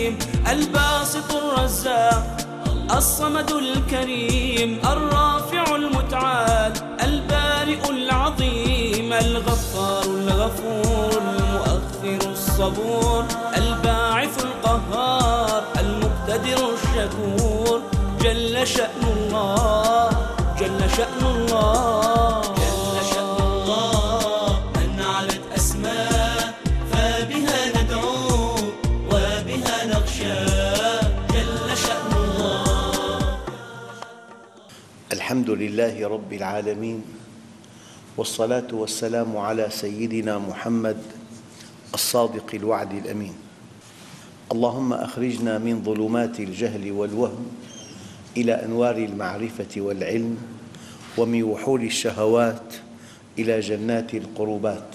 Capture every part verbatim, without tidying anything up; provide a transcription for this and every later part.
العليم الباسط الرزاق الصمد الكريم الرافع المتعال البارئ العظيم الغفار الغفور المؤخر الصبور الباعث القهار المقتدر الشكور جل شأن الله جل شأن الله جل شأن الله من علت أسماء فبها ندعو وبها نخشى جل شأن الله. الحمد لله رب العالمين، والصلاة والسلام على سيدنا محمد الصادق الوعد الأمين. اللهم أخرجنا من ظلمات الجهل والوهم إلى أنوار المعرفة والعلم، ومن وحول الشهوات إلى جنات القربات.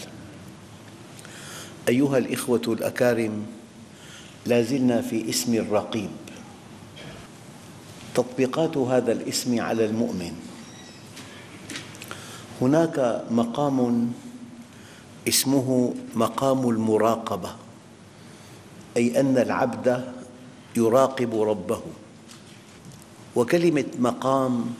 أيها الإخوة الأكارم، لا زلنا في اسم الرقيب. تطبيقات هذا الاسم على المؤمن: هناك مقام اسمه مقام المراقبة، أي أن العبد يراقب ربه. وكلمة مقام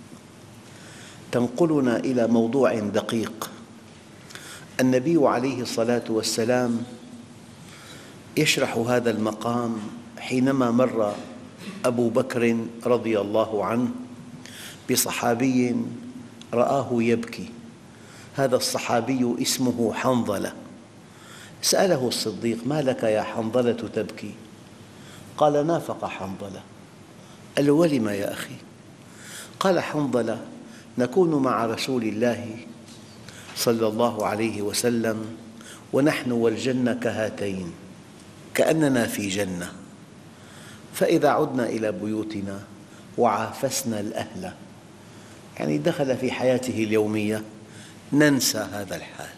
تنقلنا إلى موضوع دقيق. النبي عليه الصلاة والسلام يشرح هذا المقام حينما مر أبو بكر رضي الله عنه بصحابي رآه يبكي. هذا الصحابي اسمه حنظلة. سأله الصديق: ما لك يا حنظلة تبكي؟ قال: نافق حنظلة. قال له: ولم يا أخي؟ قال حنظلة: نكون مع رسول الله صلى الله عليه وسلم ونحن والجنة كهاتين، كأننا في جنة، فإذا عدنا إلى بيوتنا وعافسنا الأهل، يعني دخل في حياته اليومية، ننسى هذا الحال.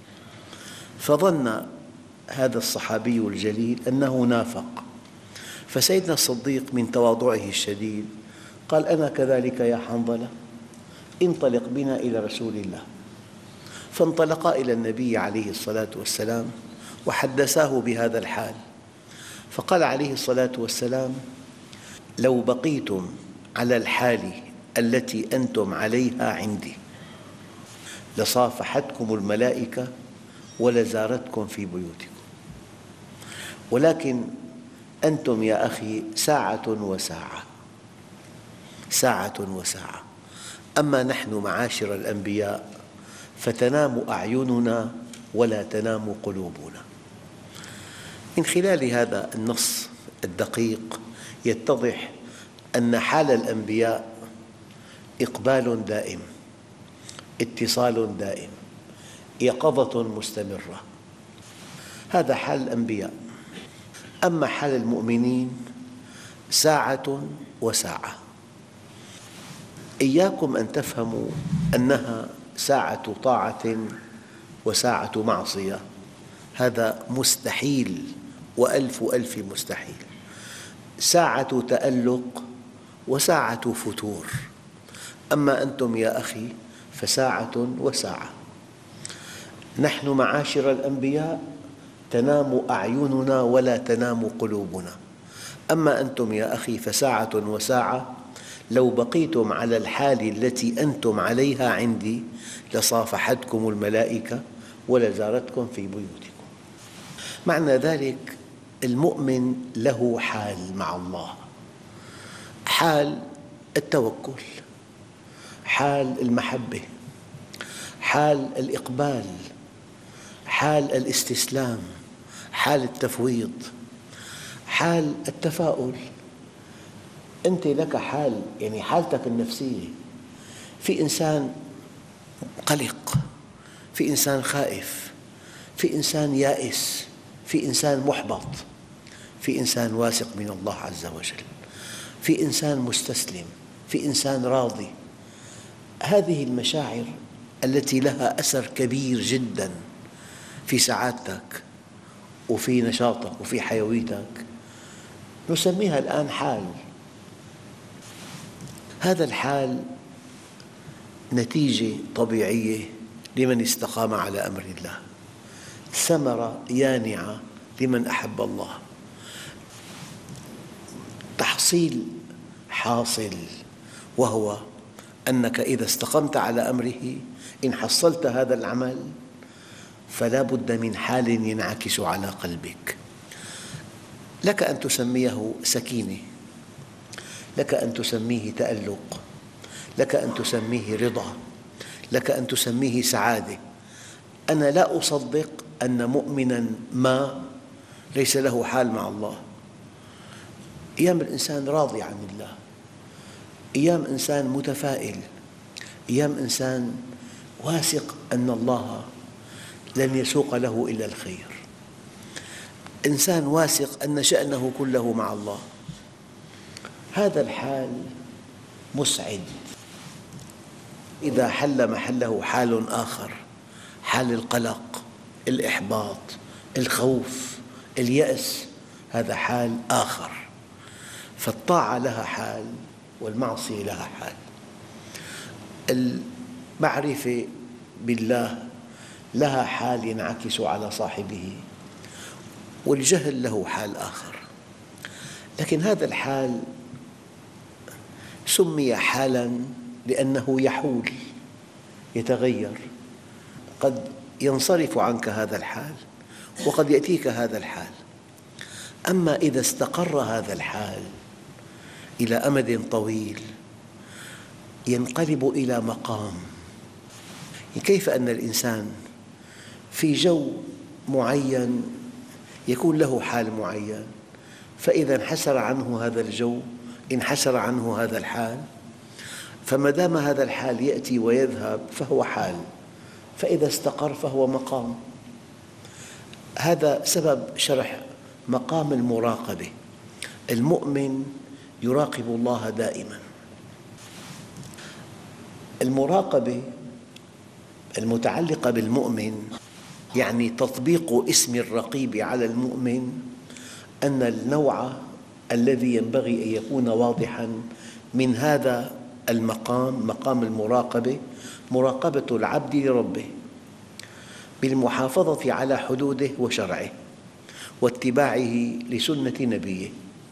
فظن هذا الصحابي الجليل أنه نافق، فسيدنا الصديق من تواضعه الشديد قال: أنا كذلك يا حنظلة، انطلق بنا إلى رسول الله. فانطلقا إلى النبي عليه الصلاة والسلام وحدثاه بهذا الحال، فقال عليه الصلاة والسلام: لو بقيتم على الحال التي أنتم عليها عندي لصافحتكم الملائكة ولزارتكم في بيوتكم، ولكن أنتم يا أخي ساعة وساعة، ساعة وساعة، أما نحن معاشر الأنبياء فتنام أعيننا ولا تنام قلوبنا. من خلال هذا النص الدقيق يتضح أن حال الأنبياء إقبال دائم، اتصال دائم، يقظة مستمرة. هذا حال الأنبياء. أما حال المؤمنين ساعة وساعة. إياكم أن تفهموا أنها ساعة طاعة وساعة معصية، هذا مستحيل وألف ألف مستحيل. ساعة تألق وساعة فتور. أما أنتم يا أخي فساعة وساعة. نحن معاشر الأنبياء تنام أعيننا ولا تنام قلوبنا، أما أنتم يا أخي فساعة وساعة. لو بقيتم على الحال التي أنتم عليها عندي لصافحتكم الملائكة ولزارتكم في بيوتكم. معنى ذلك المؤمن له حال مع الله: حال التوكل، حال المحبة، حال الإقبال، حال الاستسلام، حال التفويض، حال التفاؤل. أنت لك حال، يعني حالتك النفسية. في إنسان قلق، في إنسان خائف، في إنسان يائس، في إنسان محبط، في إنسان واثق من الله عز وجل، في إنسان مستسلم، في إنسان راضي. هذه المشاعر التي لها أثر كبير جداً في سعادتك وفي نشاطك وفي حيويتك نسميها الآن حال. هذا الحال نتيجة طبيعية لمن استقام على أمر الله، ثمرة يانعة لمن أحب الله. تحصيل حاصل، وهو أنك إذا استقمت على أمره إن حصلت هذا العمل فلا بد من حال ينعكس على قلبك. لك أن تسميه سكينة، لك أن تسميه تألق، لك أن تسميه رضا، لك أن تسميه سعادة. أنا لا أصدق أن مؤمناً ما ليس له حال مع الله. أيام الإنسان راضي عن الله، أيام إنسان متفائل، أيام إنسان واثق أن الله لن يسوق له إلا الخير، إنسان واثق أن شأنه كله مع الله. هذا الحال مسعد. إذا حل محله حال آخر، حال القلق، الإحباط، الخوف، اليأس، هذا حال آخر. فالطاعة لها حال والمعصية لها حال. المعرفة بالله لها حال ينعكس على صاحبه، والجهل له حال آخر. لكن هذا الحال سمي حالاً لأنه يحول، يتغير، قد ينصرف عنك هذا الحال وقد يأتيك هذا الحال. أما إذا استقر هذا الحال إلى أمد طويل ينقلب إلى مقام. كيف أن الإنسان في جو معين يكون له حال معين، فإذا انحسر عنه هذا الجو انحسر عنه هذا الحال، فما دام هذا الحال يأتي ويذهب فهو حال، فإذا استقر فهو مقام. هذا سبب شرح مقام المراقبة. المؤمن يراقب الله دائما. المراقبة المتعلقة بالمؤمن يعني تطبيق اسم الرقيب على المؤمن، أن النوع الذي ينبغي أن يكون واضحاً من هذا المقام، مقام المراقبة، مراقبة العبد لربه بالمحافظة على حدوده وشرعه واتباعه لسنة نبيه.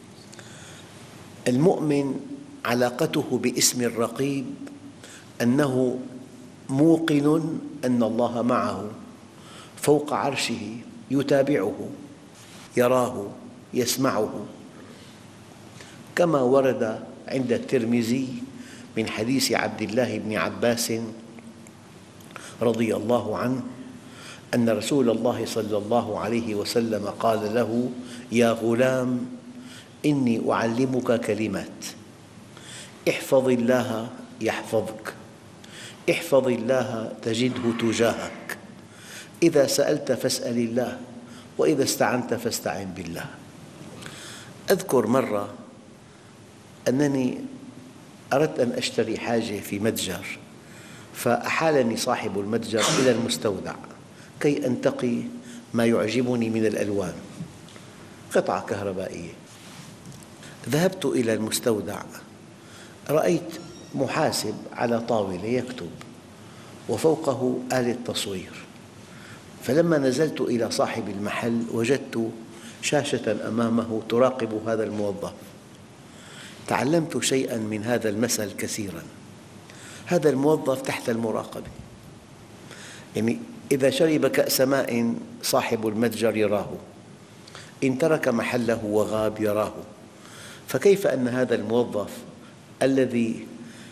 المؤمن علاقته باسم الرقيب أنه موقن أن الله معه فوق عرشه، يتابعه، يراه، يسمعه، كما ورد عند الترمذي من حديث عبد الله بن عباس رضي الله عنه أن رسول الله صلى الله عليه وسلم قال له: يا غلام إني أعلمك كلمات، احفظ الله يحفظك، احفظ الله تجده تجاهك، إذا سألت فاسأل الله، وإذا استعنت فاستعن بالله. أذكر مرة أنني أردت أن أشتري حاجة في متجر، فأحالني صاحب المتجر إلى المستودع كي أنتقي ما يعجبني من الألوان، قطعة كهربائية. ذهبت إلى المستودع، رأيت محاسب على طاولة يكتب وفوقه آلة تصوير، فلما نزلت إلى صاحب المحل وجدت شاشة أمامه تراقب هذا الموظف. تعلمت شيئاً من هذا المثل كثيراً. هذا الموظف تحت المراقبة، يعني إذا شرب كأس ماء صاحب المتجر يراه، إن ترك محله وغاب يراه. فكيف أن هذا الموظف الذي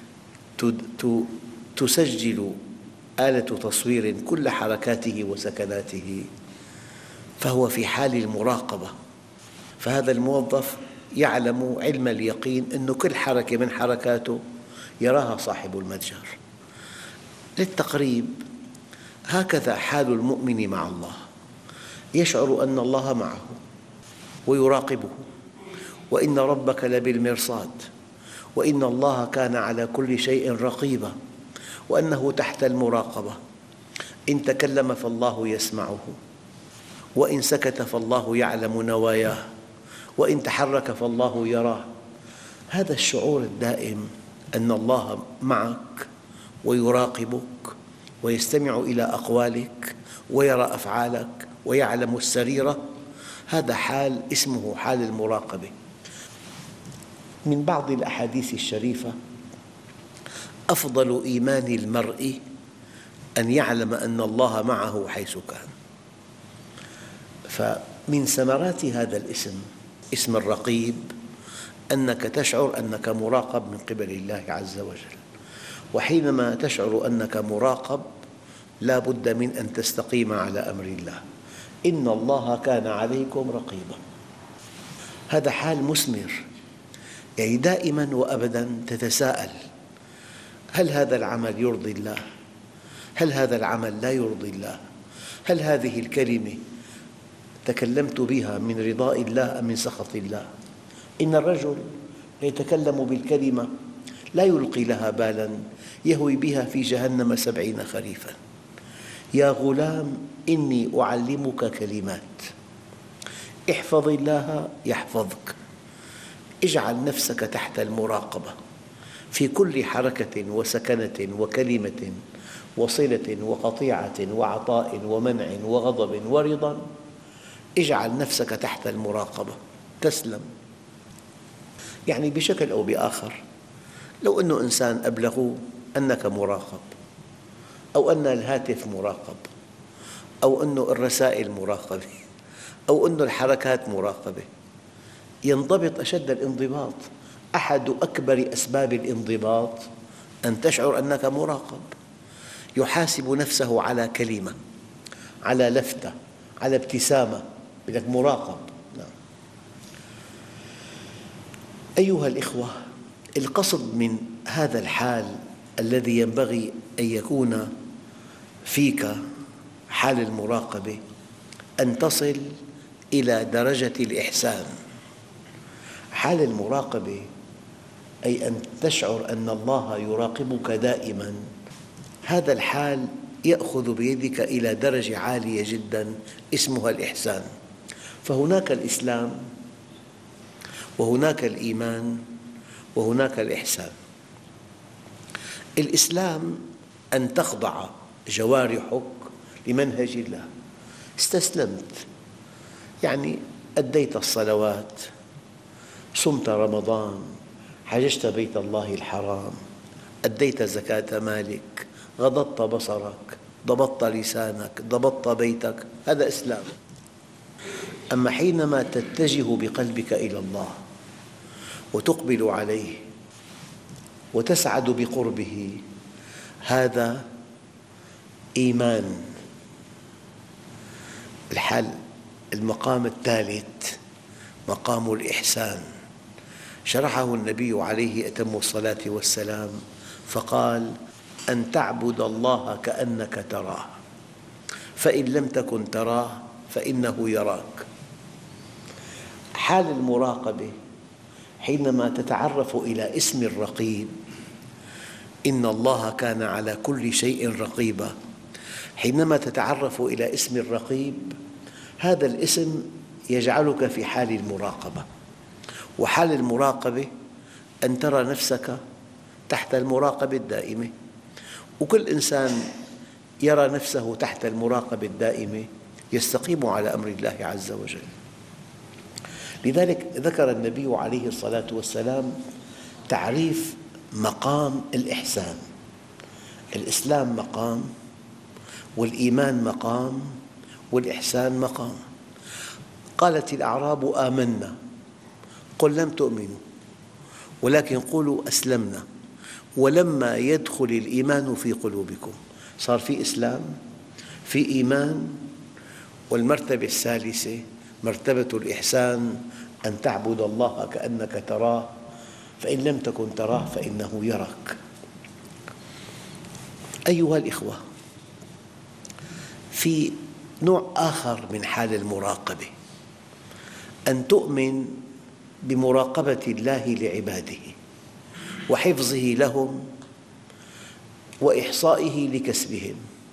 تسجل آلة تصوير كل حركاته وسكناته فهو في حال المراقبة، فهذا الموظف يعلم علم اليقين أن كل حركة من حركاته يراها صاحب المتجر. للتقريب، هكذا حال المؤمن مع الله، يشعر أن الله معه ويراقبه، وإن ربك لبالمرصاد، وإن الله كان على كل شيء رقيبا، وأنه تحت المراقبة. إن تكلم فالله يسمعه، وإن سكت فالله يعلم نواياه، وإن تحرك فالله يراه. هذا الشعور الدائم أن الله معك ويراقبك ويستمع إلى أقوالك ويرى أفعالك ويعلم السريرة، هذا حال اسمه حال المراقبة. من بعض الأحاديث الشريفة: أفضل إيمان المرء أن يعلم أن الله معه حيث كان. فمن ثمرات هذا الاسم، اسم الرقيب، أنك تشعر أنك مراقب من قبل الله عز وجل. وحينما تشعر أنك مراقب لا بد من أن تستقيم على أمر الله. إن الله كان عليكم رقيبا. هذا حال مثمر، يعني دائما وأبدا تتساءل: هل هذا العمل يرضي الله؟ هل هذا العمل لا يرضي الله؟ هل هذه الكلمة تكلمت بها من رضاء الله أم من سخط الله؟ إن الرجل يتكلم بالكلمة لا يلقي لها بالا يهوي بها في جهنم سبعين خريفا. يا غلام إني أعلمك كلمات، احفظ الله يحفظك. اجعل نفسك تحت المراقبة في كل حركة وسكنة وكلمة وصلة وقطيعة وعطاء ومنع وغضب ورضا. اجعل نفسك تحت المراقبة تسلم. يعني بشكل أو بآخر، لو أن إنسان أبلغه أنك مراقب، أو أن الهاتف مراقب، أو أن الرسائل مراقبة، أو أن الحركات مراقبة، ينضبط أشد الانضباط. أحد أكبر أسباب الانضباط أن تشعر أنك مراقب. يحاسب نفسه على كلمة، على لفتة، على ابتسامة، بدك مراقب. نعم. أيها الإخوة، القصد من هذا الحال الذي ينبغي أن يكون فيك حال المراقبة أن تصل إلى درجة الإحسان. حال المراقبة أي أن تشعر أن الله يراقبك دائما. هذا الحال يأخذ بيدك إلى درجة عالية جدا اسمها الإحسان. فهناك الإسلام، وهناك الإيمان، وهناك الإحسان. الإسلام أن تخضع جوارحك لمنهج الله، استسلمت، يعني أديت الصلوات، صمت رمضان، حججت بيت الله الحرام، أديت زكاة مالك، غضضت بصرك، ضبطت لسانك، ضبطت بيتك، هذا إسلام. أما حينما تتجه بقلبك إلى الله وتقبل عليه وتسعد بقربه، هذا إيمان. الحال المقام الثالث مقام الإحسان، شرحه النبي عليه أتم الصلاة والسلام فقال: أن تعبد الله كأنك تراه، فإن لم تكن تراه فإنه يراك. حال المراقبة حينما تتعرف إلى اسم الرقيب، إن الله كان على كل شيء رقيبا. حينما تتعرف إلى اسم الرقيب، هذا الاسم يجعلك في حال المراقبة. وحال المراقبة أن ترى نفسك تحت المراقبة الدائمة. وكل إنسان يرى نفسه تحت المراقبة الدائمة يستقيم على أمر الله عز وجل. لذلك ذكر النبي عليه الصلاة والسلام تعريف مقام الإحسان. الإسلام مقام، والإيمان مقام، والإحسان مقام. قالت الأعراب: آمنا، قل لم تؤمنوا ولكن قولوا أسلمنا ولما يدخل الإيمان في قلوبكم. صار في إسلام، في إيمان، والمرتبة الثالثة مرتبة الإحسان، أن تعبد الله كأنك تراه، فإن لم تكن تراه فإنه يراك. أيها الإخوة، في نوع آخر من حال المراقبة، أن تؤمن بمراقبة الله لعباده وحفظه لهم وإحصائه لكسبهم،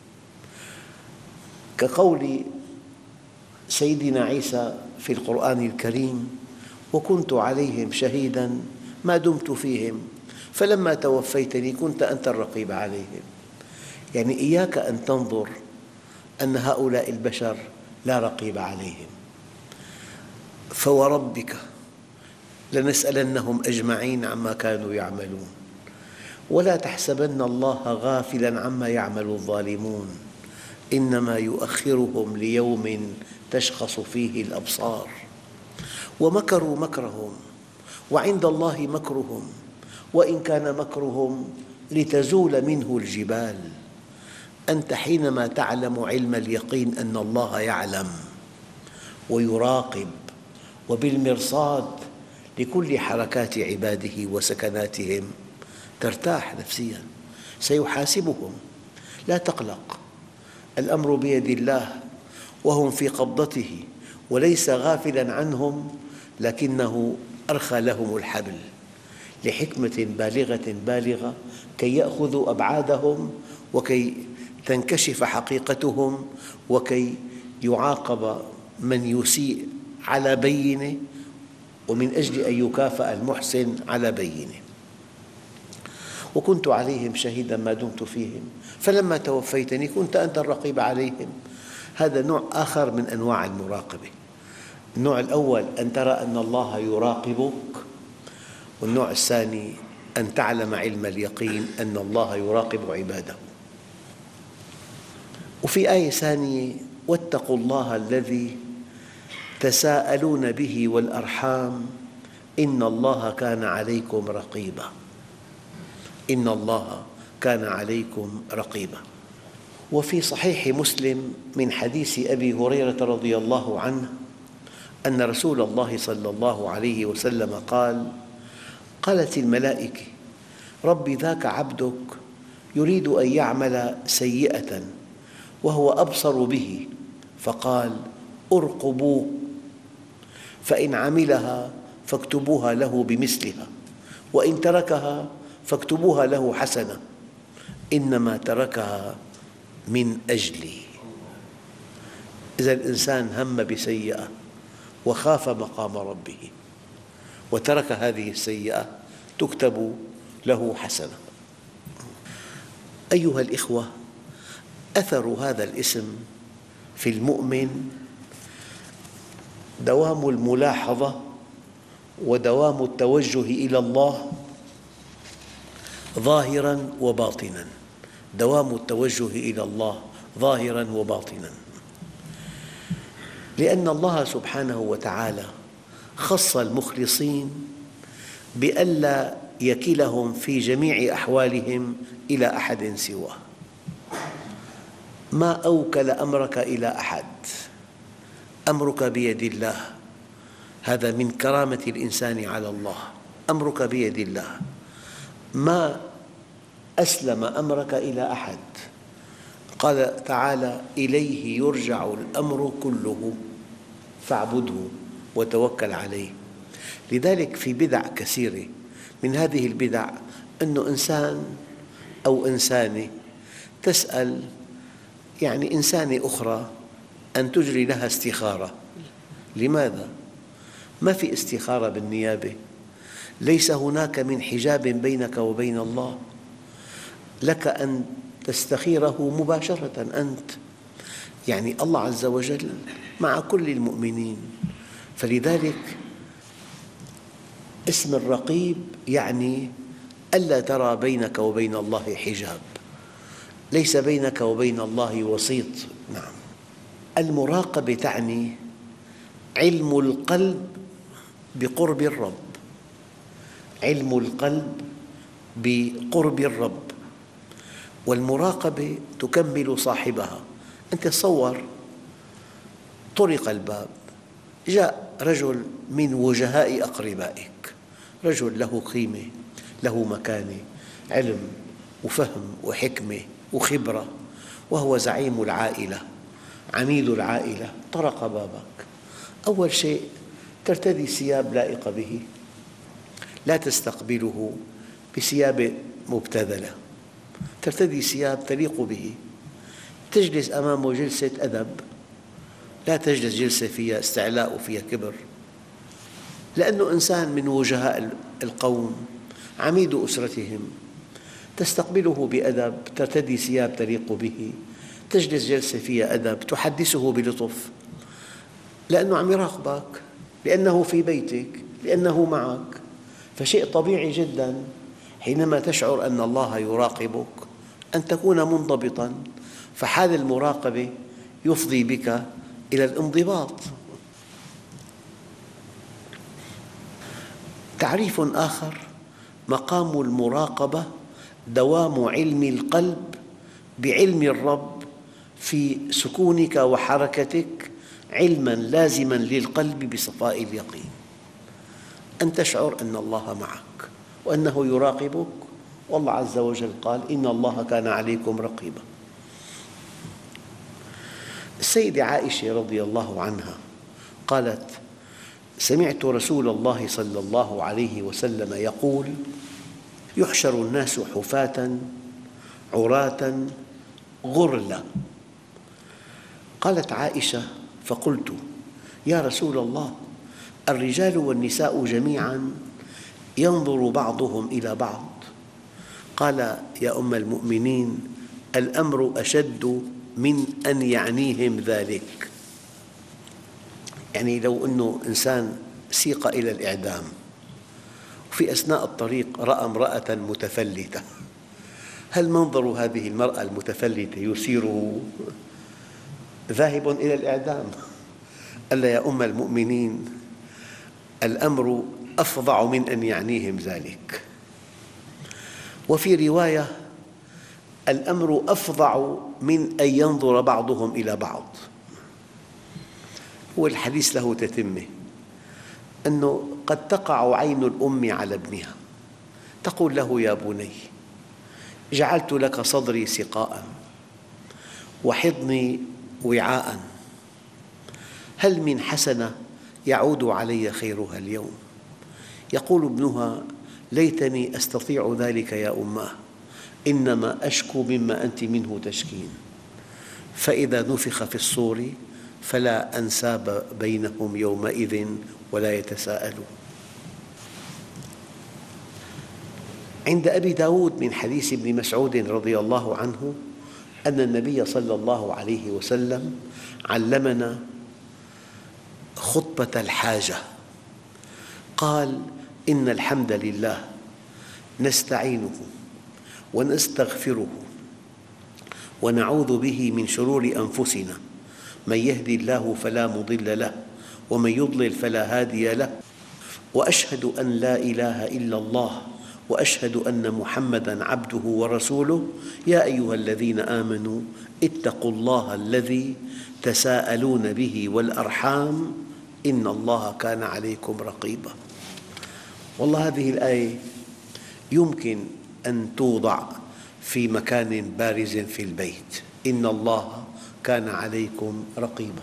كقول سيدنا عيسى في القرآن الكريم: وكنت عليهم شهيدا ما دمت فيهم فلما توفيتني كنت أنت الرقيب عليهم. يعني إياك أن تنظر أن هؤلاء البشر لا رقيب عليهم، فوربك لنسألنهم أجمعين عما كانوا يعملون. ولا تحسبن الله غافلاً عما يعمل الظالمون إنما يؤخرهم ليوم تشخص فيه الأبصار. ومكروا مكرهم وعند الله مكرهم وإن كان مكرهم لتزول منه الجبال. أنت حينما تعلم علم اليقين أن الله يعلم ويراقب وبالمرصاد لكل حركات عباده وسكناتهم ترتاح نفسياً. سيحاسبهم، لا تقلق، الأمر بيد الله وهم في قبضته وليس غافلاً عنهم، لكنه أرخى لهم الحبل لحكمة بالغة بالغة كي يأخذوا أبعادهم وكي تنكشف حقيقتهم وكي يعاقب من يسيء على بينة ومن أجل أن يكافأ المحسن على بينة. وكنت عليهم شهيداً ما دمت فيهم فلما توفيتني كنت أنت الرقيب عليهم. هذا نوع آخر من أنواع المراقبة. النوع الأول أن ترى أن الله يراقبك، والنوع الثاني أن تعلم علم اليقين أن الله يراقب عباده. وفي آية ثانية: واتقوا الله الذي تساءلون به والأرحام إن الله كان عليكم رقيبا. إن الله كان عليكم رقيبا. وفي صحيح مسلم من حديث أبي هريرة رضي الله عنه أن رسول الله صلى الله عليه وسلم قال: قالت الملائكة: رب ذاك عبدك يريد أن يعمل سيئة وهو أبصر به، فقال: ارقبوه، فإن عملها فاكتبوها له بمثلها، وإن تركها فاكتبوها له حسنة، إنما تركها من أجلي. إذا الإنسان هم بسيئة وخاف مقام ربه وترك هذه السيئة تكتب له حسنة. أيها الإخوة، أثر هذا الاسم في المؤمن دوام الملاحظة ودوام التوجه إلى الله ظاهراً وباطناً. دوام التوجه إلى الله ظاهراً وباطناً، لأن الله سبحانه وتعالى خص المخلصين بألا يكلهم في جميع أحوالهم إلى أحد سواه. ما أوكل أمرك إلى أحد، أمرك بيد الله. هذا من كرامة الإنسان على الله، أمرك بيد الله. ما أسلم أمرك إلى أحد. قال تعالى: إليه يرجع الأمر كله فاعبده وتوكل عليه. لذلك في بدع كثيرة، من هذه البدع أن إنسان أو إنسانة تسأل يعني إنسانة أخرى أن تجري لها استخارة. لماذا؟ ما في استخارة بالنيابة، ليس هناك من حجاب بينك وبين الله، لك أن تستخيره مباشرة أنت. يعني الله عز وجل مع كل المؤمنين. فلذلك اسم الرقيب يعني ألا ترى بينك وبين الله حجاب، ليس بينك وبين الله وسيط. نعم. المراقبة تعني علم القلب بقرب الرب، علم القلب بقرب الرب، والمراقبة تكمل صاحبها. أنت تصور طرق الباب، جاء رجل من وجهاء أقربائك، رجل له قيمة، له مكانة، علم وفهم وحكمة وخبرة، وهو زعيم العائلة، عميد العائلة. طرق بابك، أول شيء ترتدي ثياب لائقة به، لا تستقبله بثياب مبتذلة، ترتدي ثياب تليق به. تجلس أمامه جلسة أدب، لا تجلس جلسة فيها استعلاء وفيها كبر، لأنه إنسان من وجهاء القوم، عميد أسرتهم. تستقبله بأدب، ترتدي ثياب تليق به، تجلس جلسة فيها أدب، تحدثه بلطف، لأنه عم يراقبك، لأنه في بيتك، لأنه معك. فشيء طبيعي جدا حينما تشعر أن الله يراقبك أن تكون منضبطاً، فحال المراقبة يفضي بك إلى الانضباط. تعريف آخر: مقام المراقبة دوام علم القلب بعلم الرب في سكونك وحركتك، علماً لازماً للقلب بصفاء اليقين، أن تشعر أن الله معك وأنه يراقبك، والله عز وجل قال: إن الله كان عليكم رقيباً. السيدة عائشة رضي الله عنها قالت: سمعت رسول الله صلى الله عليه وسلم يقول: يحشر الناس حفاة عراة غرلا. قالت عائشة: فقلت: يا رسول الله، الرجال والنساء جميعاً ينظر بعضهم إلى بعض؟ قال: يا أم المؤمنين، الأمر أشد من أن يعنيهم ذلك. يعني لو أنه إنسان سيق إلى الإعدام وفي أثناء الطريق رأى امرأة متفلتة، هل منظر هذه المرأة المتفلتة يثيره ذاهب إلى الإعدام؟ قال: يا أم المؤمنين، الأمر أفظع من أن يعنيهم ذلك. وفي رواية: الأمر أفظع من أن ينظر بعضهم إلى بعض. والحديث له تتمة، أنه قد تقع عين الأم على ابنها تقول له: يا بني، جعلت لك صدري سقاء وحضني وعاء، هل من حسنة يعود علي خيرها اليوم؟ يقول ابنها: ليتني أستطيع ذلك يا أماه، إنما أشكو مما أنت منه تشكين. فإذا نفخ في الصور فلا أنساب بينهم يومئذ ولا يتساءلون. عند أبي داود من حديث ابن مسعود رضي الله عنه أن النبي صلى الله عليه وسلم علمنا خطبة الحاجة. قال: إن الحمد لله نستعينه ونستغفره ونعوذ به من شرور أنفسنا، من يهدي الله فلا مضل له ومن يضلل فلا هادي له، وأشهد أن لا إله إلا الله وأشهد أن محمداً عبده ورسوله، يا أيها الذين آمنوا اتقوا الله الذي تساءلون به والأرحام إن الله كان عليكم رقيباً. والله هذه الآية يمكن أن توضع في مكان بارز في البيت: إن الله كان عليكم رقيباً.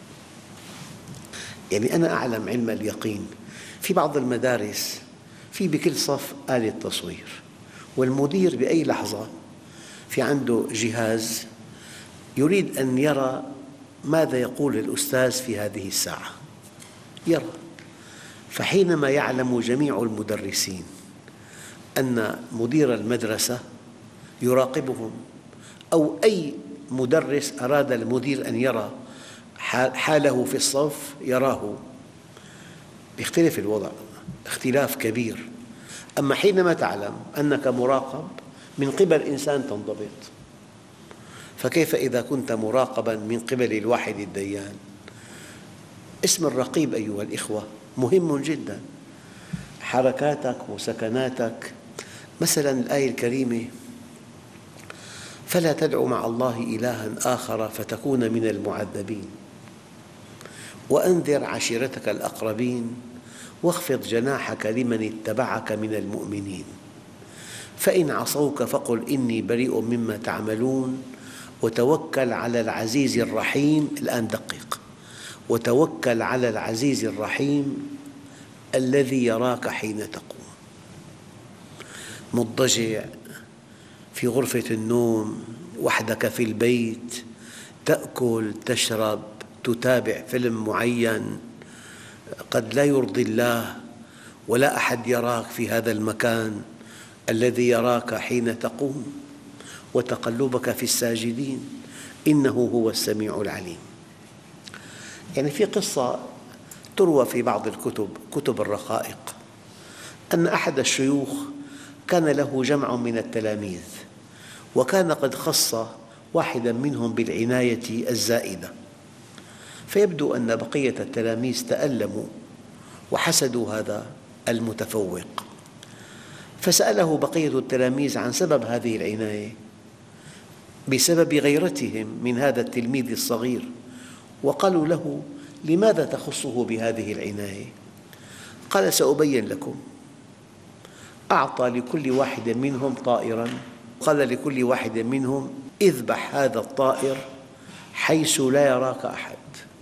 يعني أنا أعلم علم اليقين، في بعض المدارس في بكل صف آلة تصوير، والمدير بأي لحظة في عنده جهاز يريد أن يرى ماذا يقول الأستاذ في هذه الساعة، يرى. فحينما يعلم جميع المدرسين أن مدير المدرسة يراقبهم، أو أي مدرس أراد المدير أن يرى حاله في الصف يراه، يختلف الوضع اختلاف كبير. أما حينما تعلم أنك مراقب من قبل إنسان تنضبط، فكيف إذا كنت مراقباً من قبل الواحد الديان؟ اسم الرقيب أيها الإخوة مهم جداً، حركاتك وسكناتك. مثلاً الآية الكريمة: فلا تدع مع الله إلهاً آخر فتكون من المعذبين، وأنذر عشيرتك الأقربين، واخفض جناحك لمن اتبعك من المؤمنين، فإن عصوك فقل إني بريء مما تعملون، وتوكل على العزيز الرحيم. الآن دقق: وتوكل على العزيز الرحيم الذي يراك حين تقوم. مضطجع في غرفة النوم وحدك في البيت، تأكل، تشرب، تتابع فيلم معين قد لا يرضي الله، ولا أحد يراك في هذا المكان الذي يراك حين تقوم، وتقلبك في الساجدين إنه هو السميع العليم. يعني في قصة تروى في بعض الكتب كتب الرقائق أن أحد الشيوخ كان له جمع من التلاميذ، وكان قد خص واحدا منهم بالعناية الزائدة، فيبدو أن بقية التلاميذ تألموا وحسدوا هذا المتفوق، فسأله بقية التلاميذ عن سبب هذه العناية بسبب غيرتهم من هذا التلميذ الصغير، وقالوا له: لماذا تخصه بهذه العناية؟ قال: سأبين لكم. أعطى لكل واحد منهم طائراً، قال لكل واحد منهم: اذبح هذا الطائر حيث لا يراك أحد.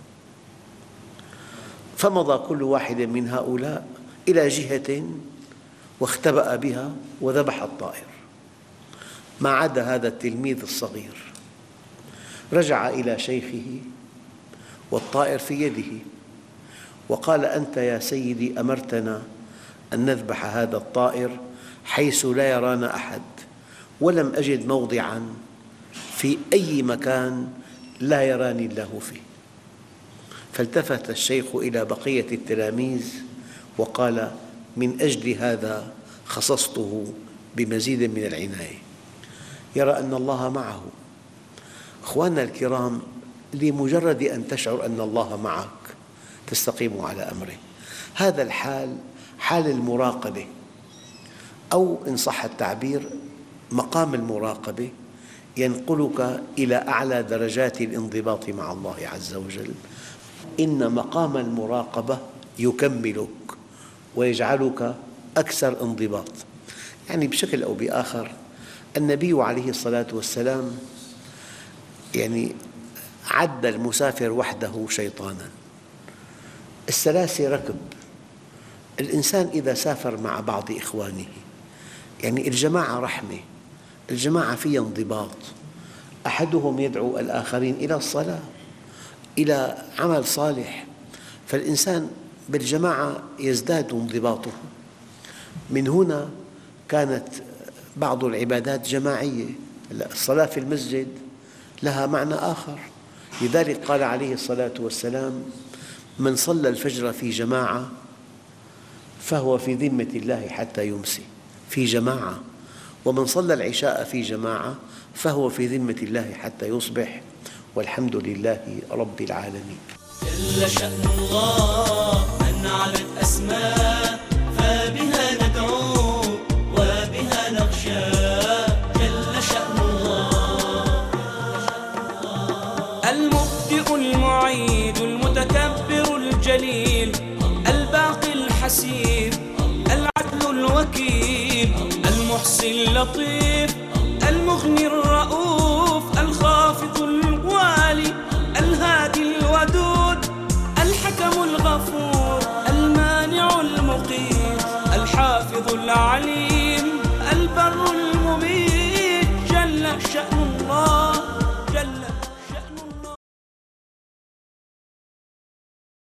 فمضى كل واحد من هؤلاء إلى جهة واختبأ بها وذبح الطائر، ما عدا هذا التلميذ الصغير. رجع إلى شيخه والطائر في يده، وقال: أنت يا سيدي أمرتنا أن نذبح هذا الطائر حيث لا يرانا أحد، ولم أجد موضعاً في أي مكان لا يراني الله فيه. فالتفت الشيخ إلى بقية التلاميذ وقال: من أجل هذا خصصته بمزيد من العناية. يرى أن الله معه. أخواننا الكرام، لمجرد أن تشعر أن الله معك تستقيم على أمره. هذا الحال حال المراقبة، أو إن صح التعبير مقام المراقبة، ينقلك إلى أعلى درجات الانضباط مع الله عز وجل. إن مقام المراقبة يكملك ويجعلك أكثر انضباط. يعني بشكل أو بآخر النبي عليه الصلاة والسلام يعني عد المسافر وحده شيطاناً. السلاسة ركب. الإنسان إذا سافر مع بعض إخوانه، يعني الجماعة رحمة، الجماعة فيها انضباط، أحدهم يدعو الآخرين إلى الصلاة، إلى عمل صالح، فالإنسان بالجماعة يزداد انضباطه. من هنا كانت بعض العبادات جماعية. الصلاة في المسجد لها معنى آخر، لذلك قال عليه الصلاة والسلام: من صلى الفجر في جماعة فهو في ذمة الله حتى يمسي، في جماعة. ومن صلى العشاء في جماعة فهو في ذمة الله حتى يصبح، والحمد لله رب العالمين. جل شأن الله أن علت أسماء، فبها ندعو وبها نخشى. جل شأن الله المبدئ المعيد المتكبر الجليل الباقي الحسيب العدل الوكيل المحصي اللطيف المغني الرؤوف الخافض الوالي الهادي الودود الحكم الغفور المانع المقيت الحافظ العليم